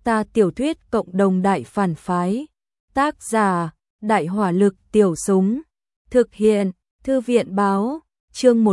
Ta tiểu thuyết cộng đồng đại phản phái. Tác giả, Đại hỏa lực tiểu súng. Thực hiện, Thư viện báo, chương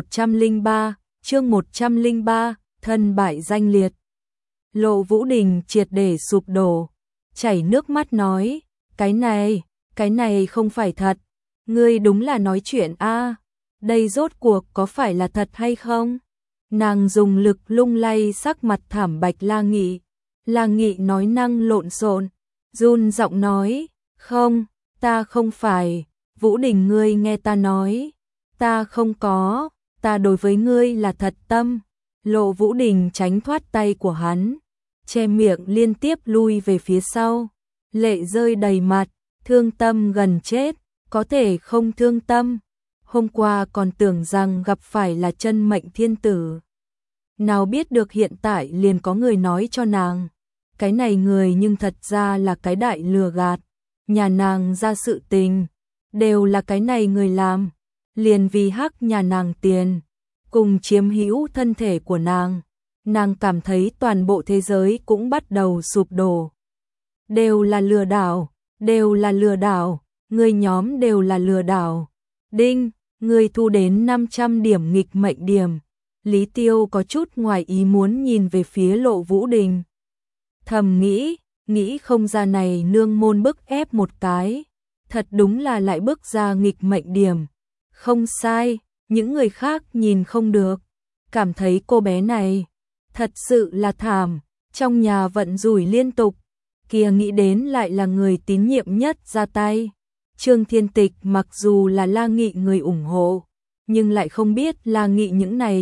103, thân bại danh liệt. Lộ Vũ Đình triệt để sụp đổ, chảy nước mắt nói, cái này không phải thật, ngươi đúng là nói chuyện a, đây rốt cuộc có phải là thật hay không? Nàng dùng lực lung lay sắc mặt thảm bạch La Nghị nói năng lộn xộn, run giọng nói, không, ta không phải, Vũ Đình ngươi nghe ta nói, ta không có, ta đối với ngươi là thật tâm. Lộ Vũ Đình tránh thoát tay của hắn, che miệng liên tiếp lui về phía sau, lệ rơi đầy mặt, thương tâm gần chết, có thể không thương tâm. Hôm qua còn tưởng rằng gặp phải là chân mệnh thiên tử. Nào biết được hiện tại liền có người nói cho nàng. Cái này người nhưng thật ra là cái đại lừa gạt. Nhà nàng ra sự tình, đều là cái này người làm. Liền vì hắc nhà nàng tiền, cùng chiếm hữu thân thể của nàng. Nàng cảm thấy toàn bộ thế giới cũng bắt đầu sụp đổ. Đều là lừa đảo, người nhóm đều là lừa đảo. Đinh, người thu đến 500 điểm nghịch mệnh điểm. Lý Tiêu có chút ngoài ý muốn nhìn về phía Lộ Vũ Đình. Thầm nghĩ không ra này nương môn bức ép một cái. Thật đúng là lại bức ra nghịch mệnh điểm. Không sai, những người khác nhìn không được. Cảm thấy cô bé này thật sự là thảm, trong nhà vận rủi liên tục. Kia nghĩ đến lại là người tín nhiệm nhất ra tay. Trương Thiên Tịch mặc dù là La Nghị người ủng hộ, nhưng lại không biết La Nghị những này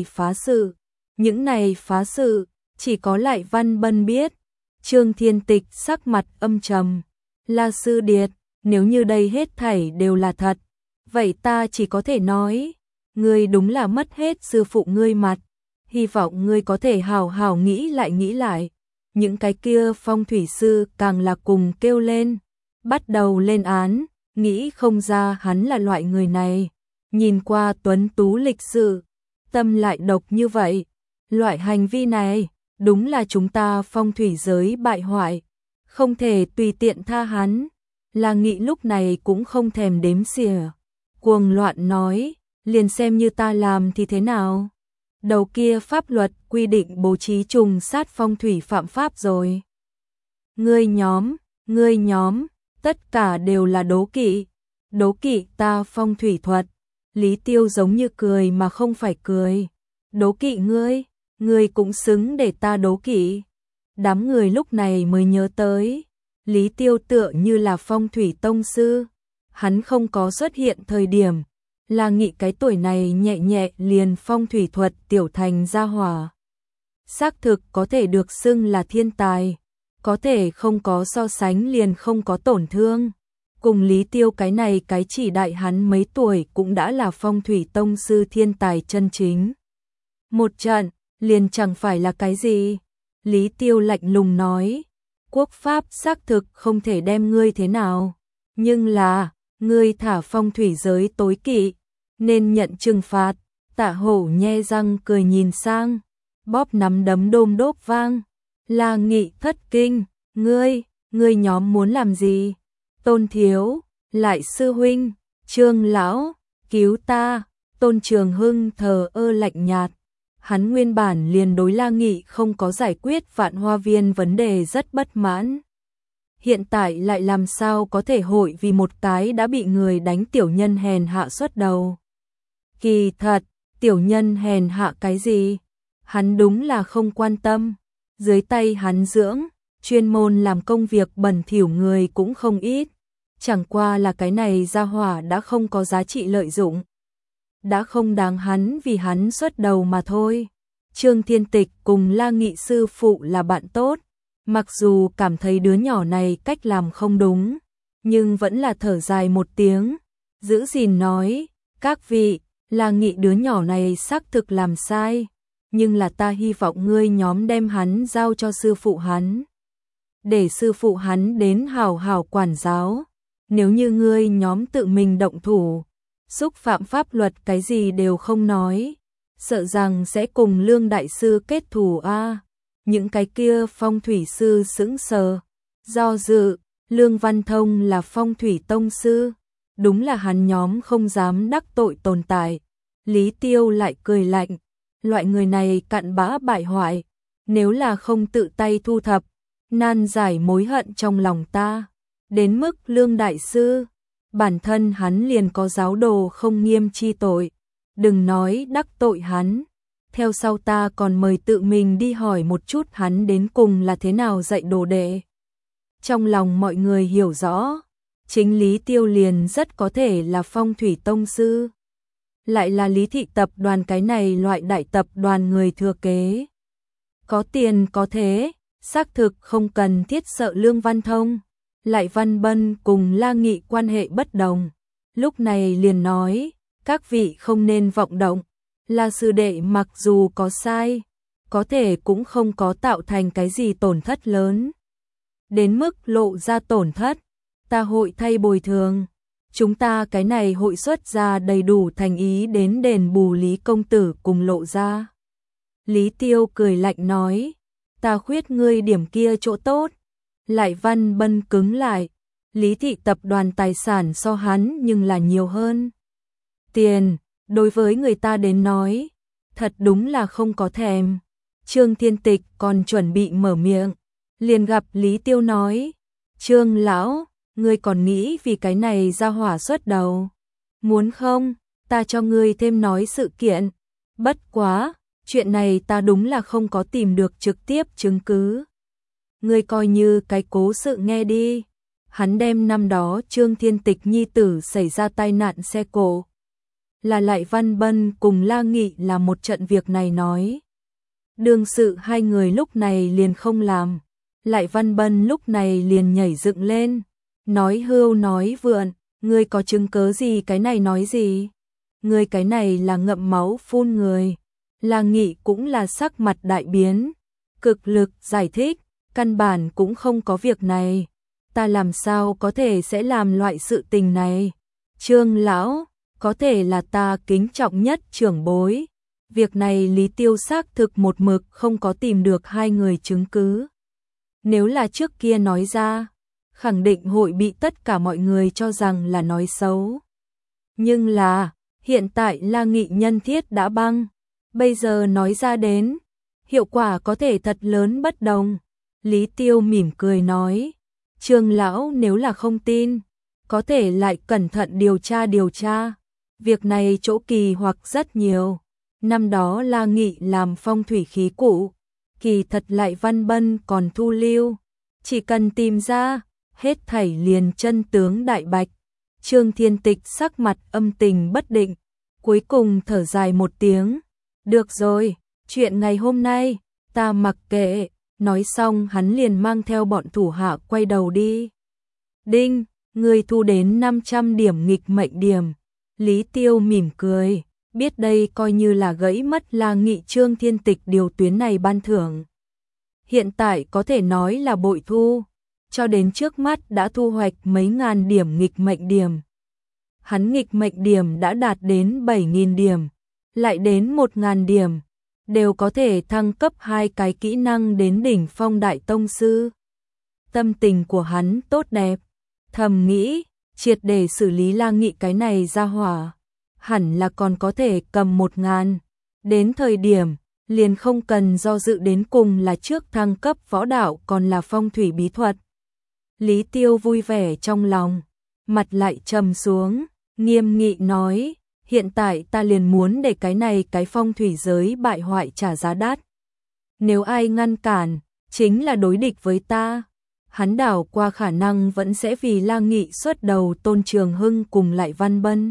phá sự, chỉ có Lại Văn Bân biết. Trương Thiên Tịch sắc mặt âm trầm, La Sư Điệt, nếu như đây hết thảy đều là thật, vậy ta chỉ có thể nói, ngươi đúng là mất hết sư phụ ngươi mặt, hy vọng ngươi có thể hào hào nghĩ lại. Những cái kia phong thủy sư càng là cùng kêu lên, bắt đầu lên án, nghĩ không ra hắn là loại người này. Nhìn qua tuấn tú lịch sự, tâm lại độc như vậy. Loại hành vi này, đúng là chúng ta phong thủy giới bại hoại, không thể tùy tiện tha hắn. La Nghị lúc này cũng không thèm đếm xỉa, cuồng loạn nói, liền xem như ta làm thì thế nào? Đầu kia pháp luật quy định bố trí trùng sát phong thủy phạm pháp rồi. Ngươi nhóm, tất cả đều là đố kỵ ta phong thủy thuật. Lý Tiêu giống như cười mà không phải cười. Đố kỵ ngươi cũng xứng để ta đố kỵ. Đám người lúc này mới nhớ tới, Lý Tiêu tựa như là phong thủy tông sư. Hắn không có xuất hiện thời điểm, La Nghị cái tuổi này nhẹ liền phong thủy thuật tiểu thành gia hỏa. Xác thực có thể được xưng là thiên tài, có thể không có so sánh liền không có tổn thương. Cùng Lý Tiêu cái này cái chỉ đại hắn mấy tuổi cũng đã là phong thủy tông sư thiên tài chân chính. Một trận, liền chẳng phải là cái gì. Lý Tiêu lạnh lùng nói, quốc pháp xác thực không thể đem ngươi thế nào. Nhưng là, ngươi thả phong thủy giới tối kỵ, nên nhận trừng phạt. Tạ Hổ nhe răng cười nhìn sang, bóp nắm đấm đôm đốp vang. La Nghị thất kinh, ngươi nhóm muốn làm gì? Tôn thiếu, Lại sư huynh, Trương lão, cứu ta. Tôn Trường Hưng thờ ơ lạnh nhạt. Hắn nguyên bản liền đối La Nghị không có giải quyết Vạn Hoa Viên vấn đề rất bất mãn. Hiện tại lại làm sao có thể hội vì một cái đã bị người đánh tiểu nhân hèn hạ xuất đầu. Kỳ thật, tiểu nhân hèn hạ cái gì? Hắn đúng là không quan tâm. Dưới tay hắn dưỡng, chuyên môn làm công việc bẩn thỉu người cũng không ít. Chẳng qua là cái này gia hỏa đã không có giá trị lợi dụng. Đã không đáng hắn vì hắn xuất đầu mà thôi. Trương Thiên Tịch cùng La Nghị sư phụ là bạn tốt. Mặc dù cảm thấy đứa nhỏ này cách làm không đúng, nhưng vẫn là thở dài một tiếng, giữ gìn nói, các vị, La Nghị đứa nhỏ này xác thực làm sai, nhưng là ta hy vọng ngươi nhóm đem hắn giao cho sư phụ hắn. Để sư phụ hắn đến hào hào quản giáo, nếu như ngươi nhóm tự mình động thủ, xúc phạm pháp luật cái gì đều không nói, sợ rằng sẽ cùng Lương đại sư kết thù a. Những cái kia phong thủy sư sững sờ, do dự, Lương Văn Thông là phong thủy tông sư, đúng là hắn nhóm không dám đắc tội tồn tại. Lý Tiêu lại cười lạnh, loại người này cặn bã bại hoại, nếu là không tự tay thu thập, nan giải mối hận trong lòng ta. Đến mức Lương đại sư, bản thân hắn liền có giáo đồ không nghiêm chi tội, đừng nói đắc tội hắn. Theo sau ta còn mời tự mình đi hỏi một chút hắn đến cùng là thế nào dạy đồ đệ. Trong lòng mọi người hiểu rõ, chính Lý Tiêu liền rất có thể là phong thủy tông sư. Lại là Lý thị tập đoàn cái này loại đại tập đoàn người thừa kế. Có tiền có thế, xác thực không cần thiết sợ Lương Văn Thông. Lại Văn Bân cùng La Nghị quan hệ bất đồng. Lúc này liền nói, các vị không nên vọng động. La sư đệ mặc dù có sai, có thể cũng không có tạo thành cái gì tổn thất lớn. Đến mức lộ ra tổn thất, ta hội thay bồi thường. Chúng ta cái này hội xuất ra đầy đủ thành ý đến đền bù Lý công tử cùng lộ ra. Lý Tiêu cười lạnh nói, ta khuyết ngươi điểm kia chỗ tốt. Lại Văn Bân cứng lại, Lý thị tập đoàn tài sản so hắn nhưng là nhiều hơn. Tiền, đối với người ta đến nói, thật đúng là không có thèm. Trương Thiên Tịch còn chuẩn bị mở miệng, liền gặp Lý Tiêu nói, Trương lão, ngươi còn nghĩ vì cái này ra hỏa xuất đầu. Muốn không, ta cho ngươi thêm nói sự kiện. Bất quá, chuyện này ta đúng là không có tìm được trực tiếp chứng cứ. Ngươi coi như cái cố sự nghe đi. Hắn đem năm đó Trương Thiên Tịch nhi tử xảy ra tai nạn xe cộ. Là Lại Văn Bân cùng La Nghị là một trận việc này nói. Đương sự hai người lúc này liền không làm. Lại Văn Bân lúc này liền nhảy dựng lên. Nói hưu nói vượn, ngươi có chứng cớ gì cái này nói gì? Ngươi cái này là ngậm máu phun người. La Nghị cũng là sắc mặt đại biến. Cực lực giải thích, căn bản cũng không có việc này. Ta làm sao có thể sẽ làm loại sự tình này? Trương lão, có thể là ta kính trọng nhất trưởng bối. Việc này Lý Tiêu xác thực một mực không có tìm được hai người chứng cứ. Nếu là trước kia nói ra, khẳng định hội bị tất cả mọi người cho rằng là nói xấu. Nhưng là, hiện tại La Nghị nhân thiết đã băng, bây giờ nói ra đến, hiệu quả có thể thật lớn bất đồng. Lý Tiêu mỉm cười nói, Trương lão nếu là không tin, có thể lại cẩn thận điều tra. Việc này chỗ kỳ hoặc rất nhiều. Năm đó La Nghị làm phong thủy khí cụ, kỳ thật Lại Văn Bân còn thu lưu. Chỉ cần tìm ra, hết thảy liền chân tướng đại bạch. Trương Thiên Tịch sắc mặt âm tình bất định, cuối cùng thở dài một tiếng. Được rồi, chuyện ngày hôm nay, ta mặc kệ. Nói xong hắn liền mang theo bọn thủ hạ quay đầu đi. Đinh, người thu đến 500 điểm nghịch mệnh điểm. Lý Tiêu mỉm cười, biết đây coi như là gãy mất La Nghị Trương Thiên Tịch điều tuyến này ban thưởng. Hiện tại có thể nói là bội thu, cho đến trước mắt đã thu hoạch mấy ngàn điểm nghịch mệnh điểm. Hắn nghịch mệnh điểm đã đạt đến 7.000 điểm, lại đến 1.000 điểm, đều có thể thăng cấp 2 cái kỹ năng đến đỉnh phong đại tông sư. Tâm tình của hắn tốt đẹp, thầm nghĩ, triệt để xử lý La Nghị cái này ra hỏa, hẳn là còn có thể cầm 1.000. Đến thời điểm, liền không cần do dự đến cùng là trước thăng cấp võ đạo còn là phong thủy bí thuật. Lý Tiêu vui vẻ trong lòng, mặt lại trầm xuống, nghiêm nghị nói, hiện tại ta liền muốn để cái này cái phong thủy giới bại hoại trả giá đắt. Nếu ai ngăn cản, chính là đối địch với ta. Hắn đảo qua khả năng vẫn sẽ vì La Nghị xuất đầu Tôn Trường Hưng cùng Lại Văn Bân.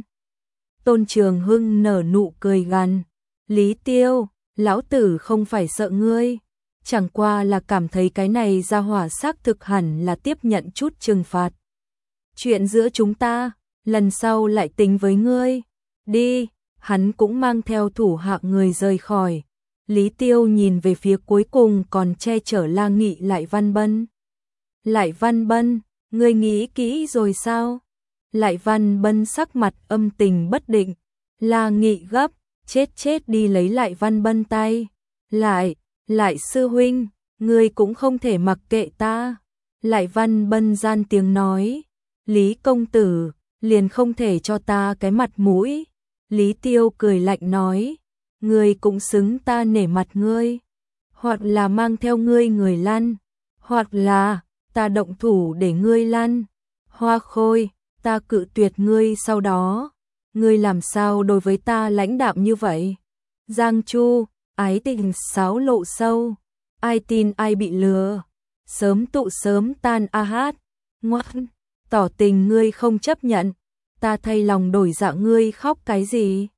Tôn Trường Hưng nở nụ cười gằn, Lý Tiêu, lão tử không phải sợ ngươi, chẳng qua là cảm thấy cái này ra hỏa xác thực hẳn là tiếp nhận chút trừng phạt. Chuyện giữa chúng ta, lần sau lại tính với ngươi. Đi, hắn cũng mang theo thủ hạ người rời khỏi. Lý Tiêu nhìn về phía cuối cùng còn che chở La Nghị Lại Văn Bân. Lại Văn Bân, ngươi nghĩ kỹ rồi sao? Lại Văn Bân sắc mặt âm tình bất định. La Nghị gấp, chết đi lấy Lại Văn Bân tay. Lại sư huynh, ngươi cũng không thể mặc kệ ta. Lại Văn Bân gian tiếng nói, Lý công tử, liền không thể cho ta cái mặt mũi. Lý Tiêu cười lạnh nói, ngươi cũng xứng ta nể mặt ngươi. Hoặc là mang theo ngươi người lăn, hoặc là ta động thủ để ngươi lăn. Hoa Khôi, ta cự tuyệt ngươi sau đó. Ngươi làm sao đối với ta lãnh đạm như vậy? Giang Chu, ái tình sáo lộ sâu. Ai tin ai bị lừa. Sớm tụ sớm tan a hát. Ngoan, tỏ tình ngươi không chấp nhận. Ta thay lòng đổi dạ ngươi khóc cái gì?